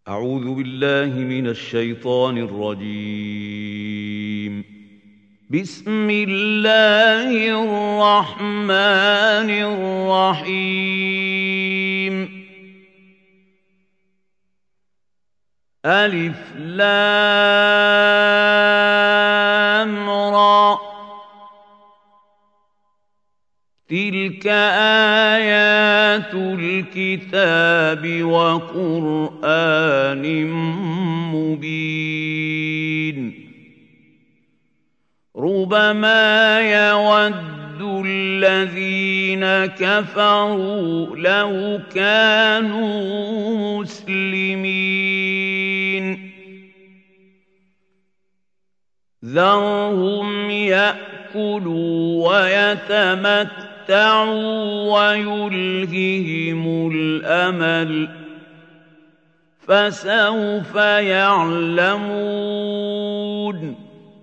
أعوذ بالله من الشيطان الرجيم. بسم الله الرحمن الرحيم. ألف لام را، تلك آيات الكتاب وقرآن مبين. ربما يود الذين كفروا لو كانوا مسلمين. ذرهم يأكلوا ويتمتعوا ويلههم الأمل، فسوف يعلمون.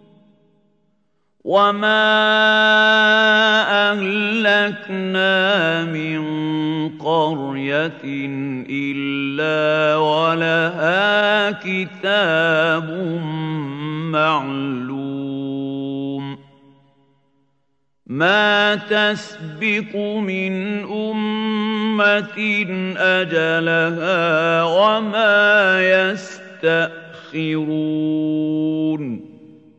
وما أهلكنا من قرية إلا ولها كتاب معلوم. ما تسبق من أمة أجلها وما يستأخرون.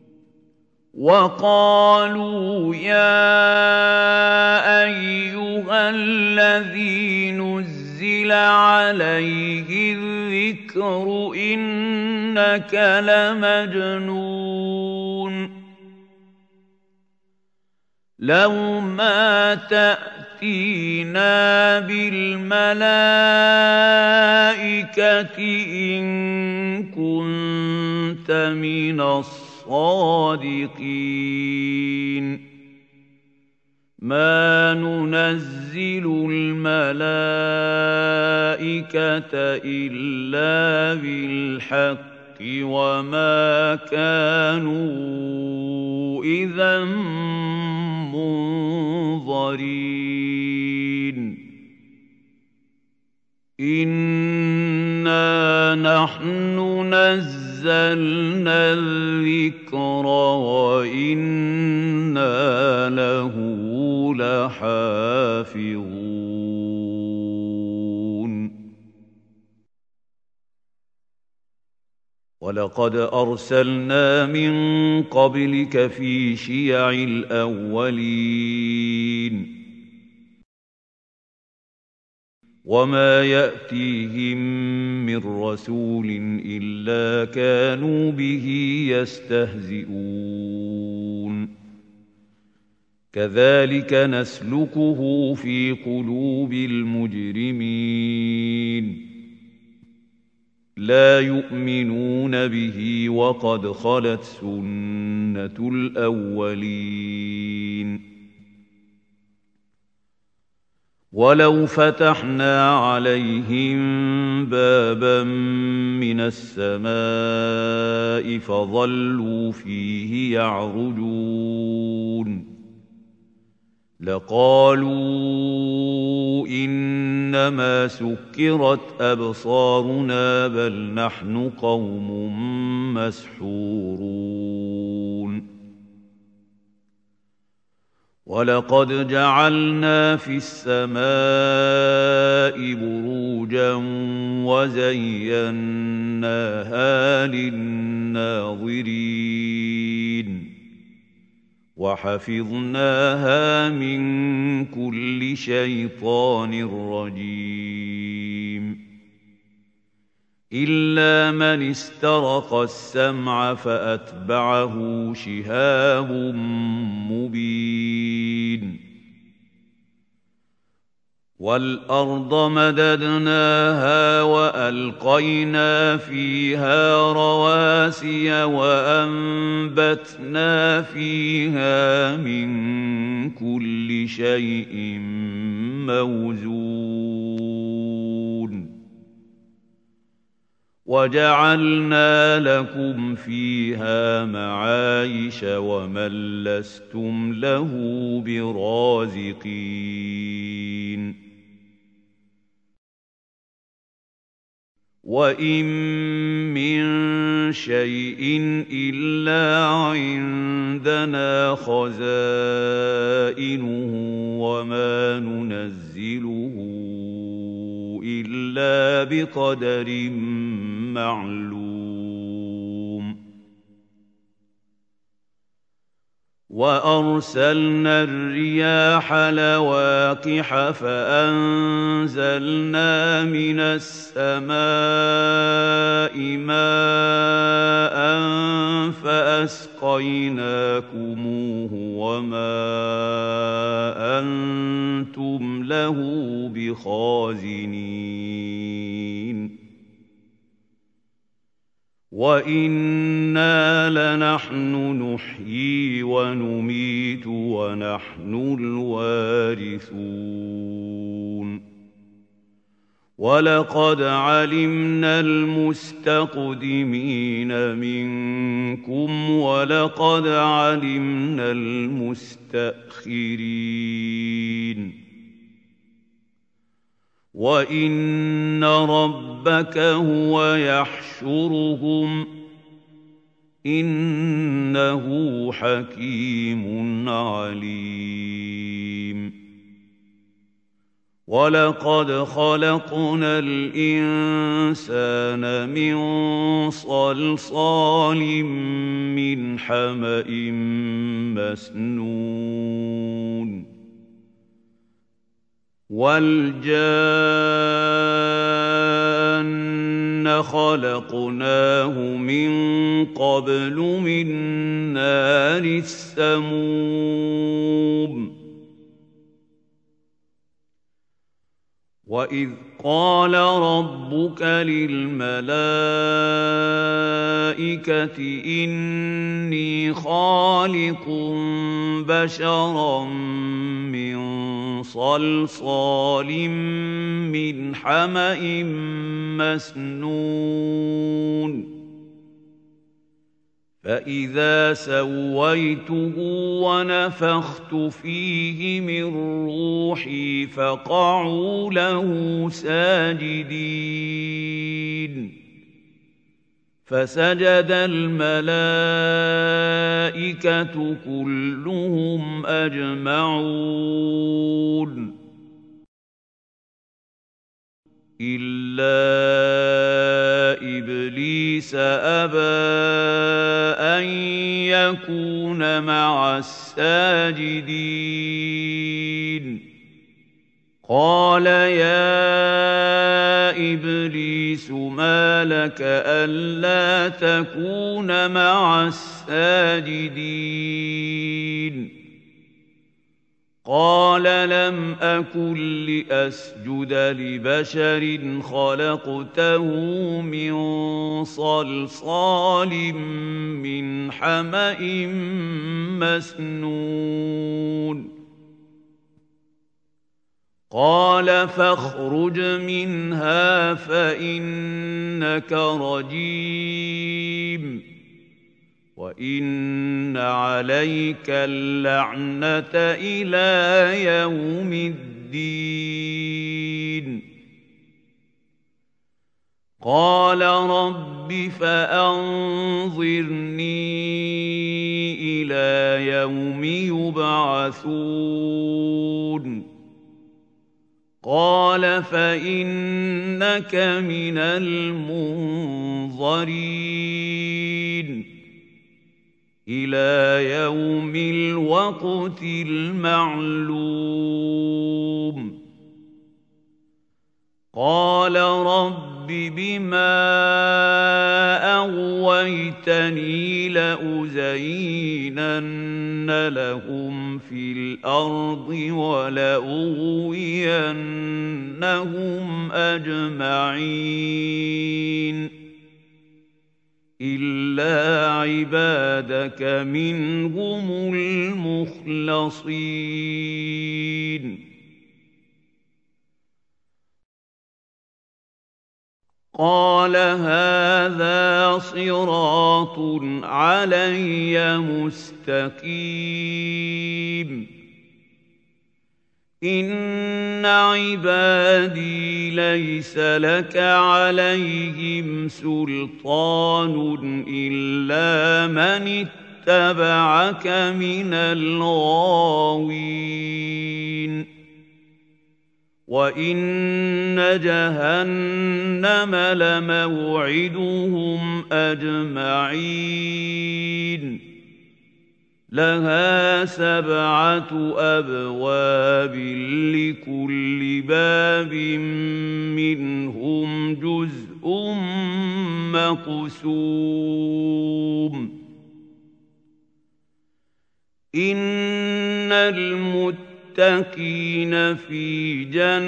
وقالوا يا أيها الذي نزل عليه الذكر إنك لمجنون. لو ما تأتينا بالملائكة إن كنت من الصادقين. ما ننزل الملائكة إلا بالحق وما كانوا إذا منظرين. إنا نحن نزلنا الذكر وإنا له لحافظون. ولقد أرسلنا من قبلك في شيع الأولين وما يأتيهم من رسول إلا كانوا به يستهزئون. كذلك نسلكه في قلوب المجرمين. لا يؤمنون به وقد خلت سنة الأولين. ولو فتحنا عليهم بابا من السماء فظلوا فيه يعرجون لقالوا إنما سكرت أبصارنا بل نحن قوم مسحورون. ولقد جعلنا في السماء بروجا وزيناها للناظرين وحفظناها من كل شيطان رجيم. إلا من استرق السمع فأتبعه شهاب مبين. والأرض مددناها وألقينا فيها رواسي وأنبتنا فيها من كل شيء موزون. وجعلنا لكم فيها معايش ومن لستم له برازقين. وَإِن مِّن شَيْءٍ إِلَّا عِندَنَا خَزَائِنُهُ وَمَا نُنَزِّلُهُ إِلَّا بِقَدَرٍ مَّعْلُومٍ وَأَرْسَلْنَا الرِّيَاحَ لَوَاقِحَ فَأَنزَلْنَا مِنَ السَّمَاءِ مَاءً فَأَسْقَيْنَاكُمُوهُ وَمَا أَنتُمْ لَهُ بِخَازِنِينَ وَإِنَّا لَنَحْنُ نُحْيِي وَنُمِيتُ وَنَحْنُ الْوَارِثُونَ وَلَقَدْ عَلِمْنَا الْمُسْتَقْدِمِينَ مِنكُمْ وَلَقَدْ عَلِمْنَا الْمُسْتَأْخِرِينَ وَإِنَّ رَبَّكَ هُوَ يَحْشُرُهُمْ ۚ إِنَّهُ حَكِيمٌ عَلِيمٌ وَلَقَدْ خَلَقْنَا الْإِنسَانَ مِن صَلْصَالٍ مِّنْ حَمَإٍ مَّسْنُونٍ وَالْجَانَّ خَلَقْنَاهُ مِن قَبْلُ مِن نَّارِ السَّمُومِ وَإِذْ قَالَ رَبُّكَ لِلْمَلَائِكَةِ إِنِّي خَالِقٌ بَشَرًا مِّن صَلْصَالٍ مِّنْ حَمَإٍ مَّسْنُونٍ فَإِذَا سَوَّيْتُهُ وَنَفَخْتُ فِيهِ مِن رُّوحِي فَقَعُوا لَهُ سَاجِدِينَ فَسَجَدَ الْمَلَائِكَةُ كُلُّهُمْ أَجْمَعُونَ إِلَّا إِبْلِيسَ أَبَىٰ أَن يَكُونَ مَعَ السَّاجِدِينَ قَالَ يَا إِبْلِيسُ مَا لَكَ أَلَّا تَكُونَ مَعَ السَّاجِدِينَ قَالَ لَمْ أَكُن لِّأَسْجُدَ لِبَشَرٍ خَلَقْتَهُ مِن صَلْصَالٍ مِّنْ حَمَإٍ مَّسْنُونٍ قَالَ فَاخْرُجْ مِنْهَا فَإِنَّكَ رَجِيمٌ وَإِنَّ عَلَيْكَ اللَّعْنَةَ إِلَىٰ يَوْمِ الدِّينِ قَالَ رَبِّ فَأَنظِرْنِي إِلَىٰ يَوْمِ يُبْعَثُونَ قَالَ فَإِنَّكَ مِنَ الْمُنظَرِينَ إِلَىٰ يَوْمِ الْوَقْتِ الْمَعْلُومِ قَالَ رَبِّ بِمَا أَغْوَيْتَنِي لَأُزَيِّنَنَّ لَهُمْ فِي الْأَرْضِ وَلَأُغْوِيَنَّهُمْ أَجْمَعِينَ إِلَّا عِبَادَكَ مِنْهُمُ الْمُخْلَصِينَ قَالَ هَٰذَا صِرَاطٌ عَلَيَّ مُسْتَقِيمٌ إن عبادي ليس لك عليهم سلطان إلا من اتبعك من الغاوين وإن جهنم لموعدهم أجمعين لها 7 أبواب لكل باب منهم جزء مقسوم إن المتقين في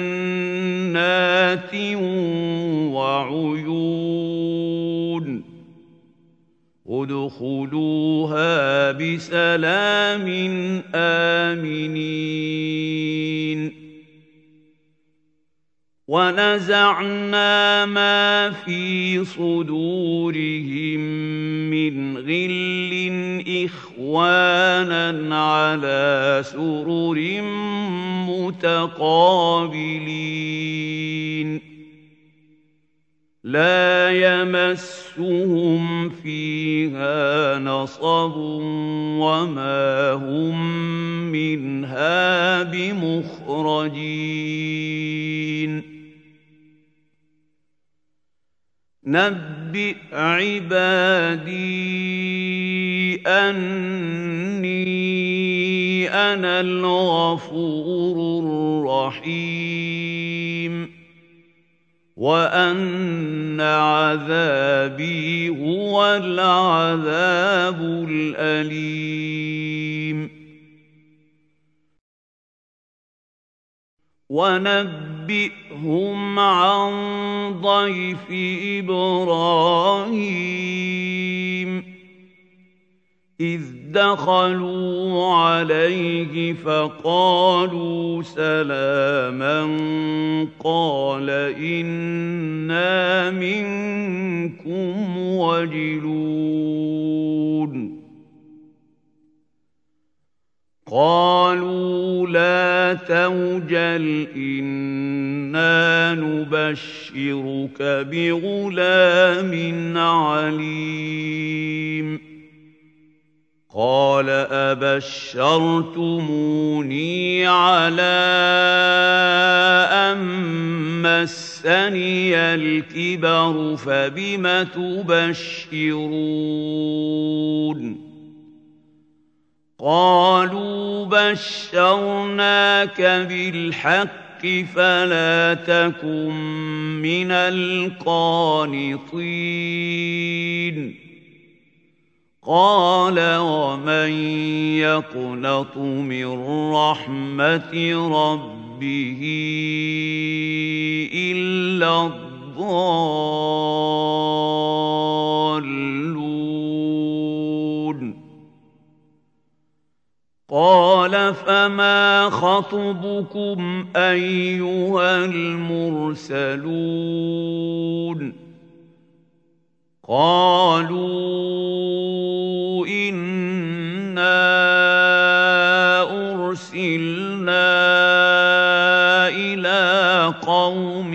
جنات وعيون ادخلوها بسلام آمنين ونزعنا ما في صدورهم من غل إخوانا على سرر متقابلين لا يمسهم فيها نصب وما هم منها بمخرجين نبئ عبادي أني أنا الغفور الرحيم وأن عذابي هو العذاب الأليم ونبئهم عن ضيف إبراهيم إذ دخلوا عليه فقالوا سلاما قال إنا منكم وجلون قالوا لا توجل إنا نبشرك بغلام عليم قال أبشرتموني على أن مسني الكبر فبم تبشرون قالوا بشرناك بالحق فلا تكن من القانطين قال ومن يقنط من رحمة ربه إلا الضالون قال فما خطبكم أيها المرسلون قالوا إنا أرسلنا إلى قوم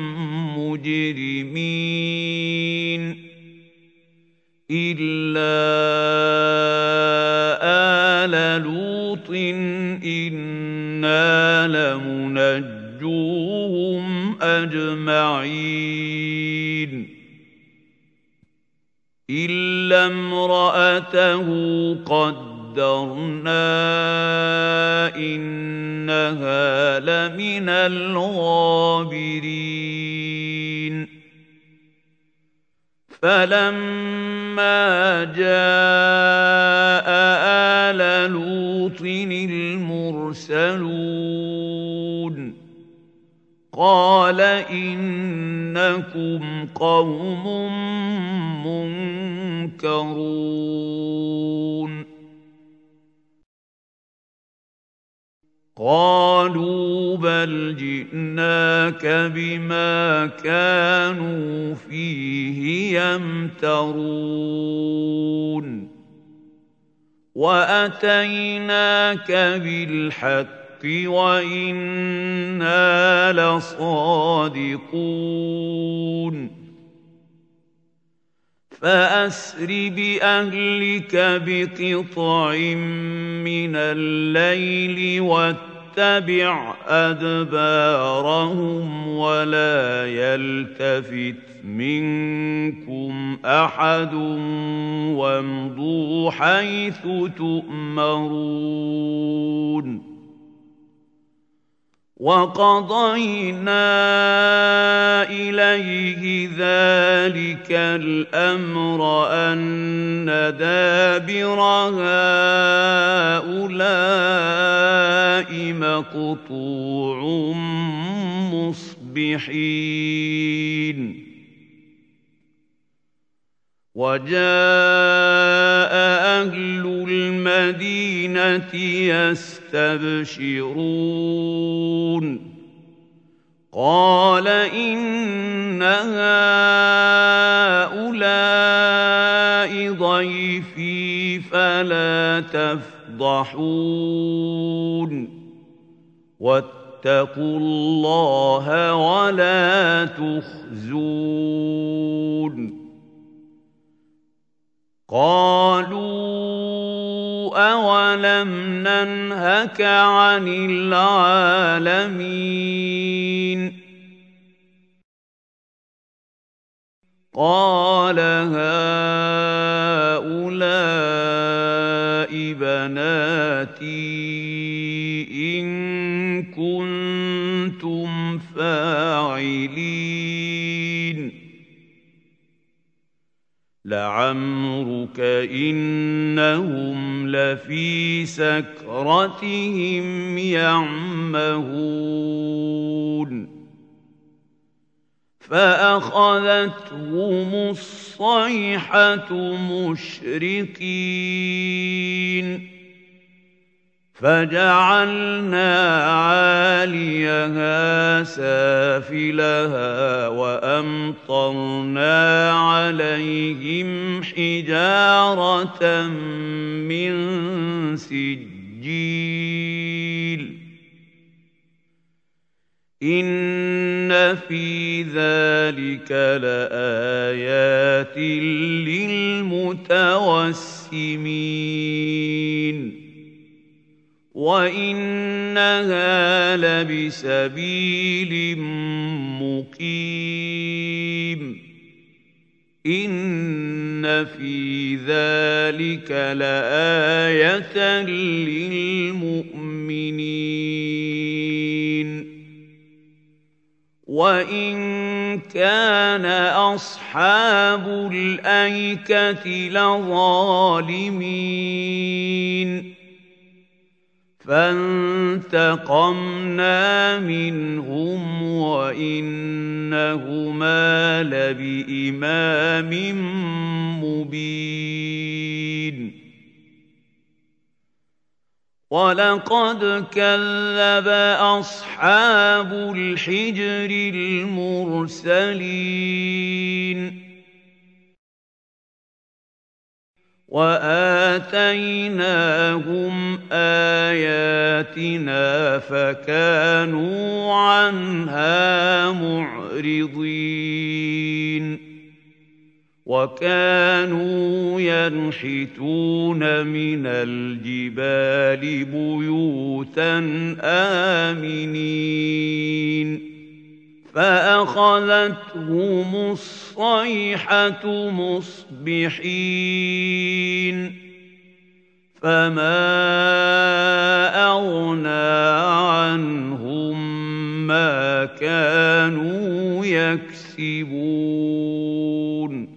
مجرمين إلا آل لوط إنا لمنجوهم أجمعين إلا امرأته قدرنا إنها لمن الغابرين فلما جاء آل لوط المرسلون قال إنكم قوم منكرون قالوا بل جئناك بما كانوا فيه يمترون وأتيناك بالحق وإنا لصادقون فأسر بأهلك بقطع من الليل واتبع أدبارهم ولا يلتفت منكم أحد وامضوا حيث تؤمرون وقضينا إليه ذلك الأمر أن دابر هؤلاء مقطوع مصبحين وجاء أهل المدينة يستبشرون قال إن هؤلاء ضيفي فلا تفضحون واتقوا الله ولا تخزون قالوا أولم ننهك عن العالمين قال هؤلاء بناتي إن كنتم فاعلين لعمرك إنهم لفي سكرتهم يعمهون فأخذتهم الصيحة مشرقين فجعلنا عاليها سافلها وأمطرنا عليهم حجارة من سجيل إن في ذلك لآيات للمتوسمين وإنها لبسبيل مقيم إن في ذلك لآية للمؤمنين وإن كان أصحاب الأيكة لظالمين فانتقمنا منهم وإنهما لبإمام مبين ولقد كذب أصحاب الحجر المرسلين وآتيناهم آياتنا فكانوا عنها معرضين وكانوا ينحتون من الجبال بيوتا آمنين فأخذتهم الصيحة مصبحين فما أغنى عنهم ما كانوا يكسبون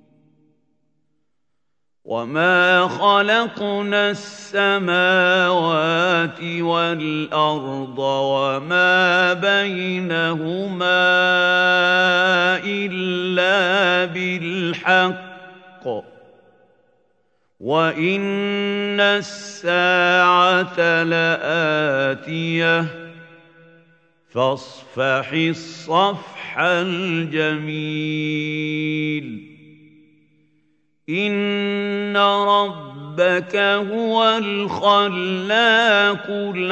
وما خلقنا السماوات والأرض وما بينهما إلا بالحق وإن الساعة لآتية فاصفح الصفح الجميل إن ربك ربك هو الخلاق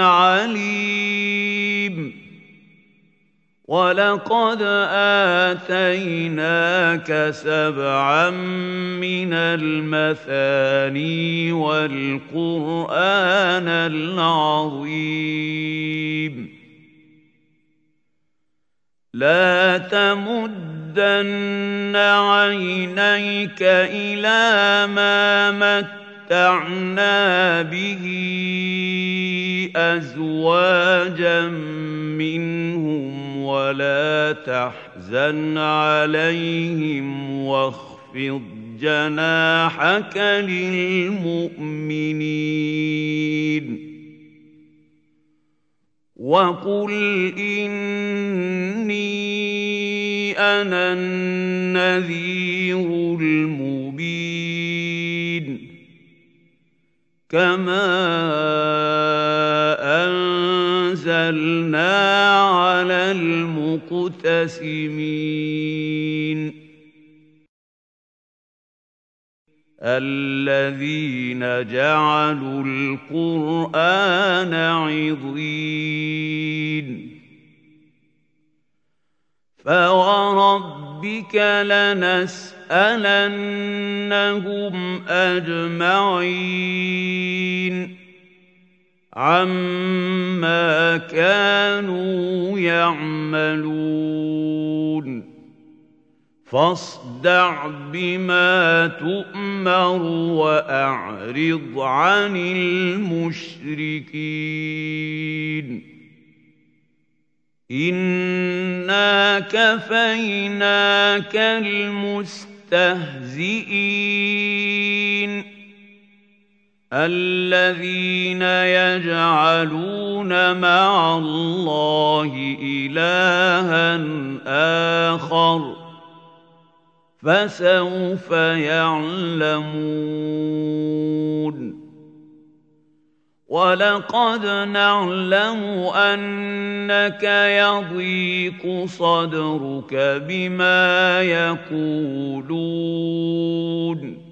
العليم ولقد آتيناك 7 من المثاني والقرآن العظيم لا تمدن عينيك إلى ما متعنا به أزواجا منهم ولا تحزن عليهم واخفض جناحك للمؤمنين وقل إني أنا النذير المبين كما أنزلنا على المقتسمين الذين جعلوا القرآن عضين فوربك لنسألنهم أجمعين عما كانوا يعملون فاصدع بما تؤمر وأعرض عن المشركين إنا كفيناك المستهزئين الذين يجعلون مع الله إلها آخر فسوف يعلمون ولقد نعلم أنك يضيق صدرك بما يقولون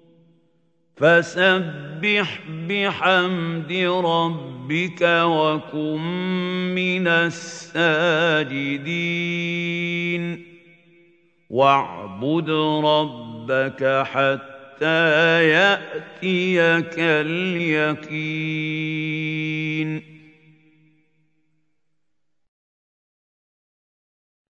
فسبح بحمد ربك وكن من الساجدين واعبد ربك حتى يأتيك اليقين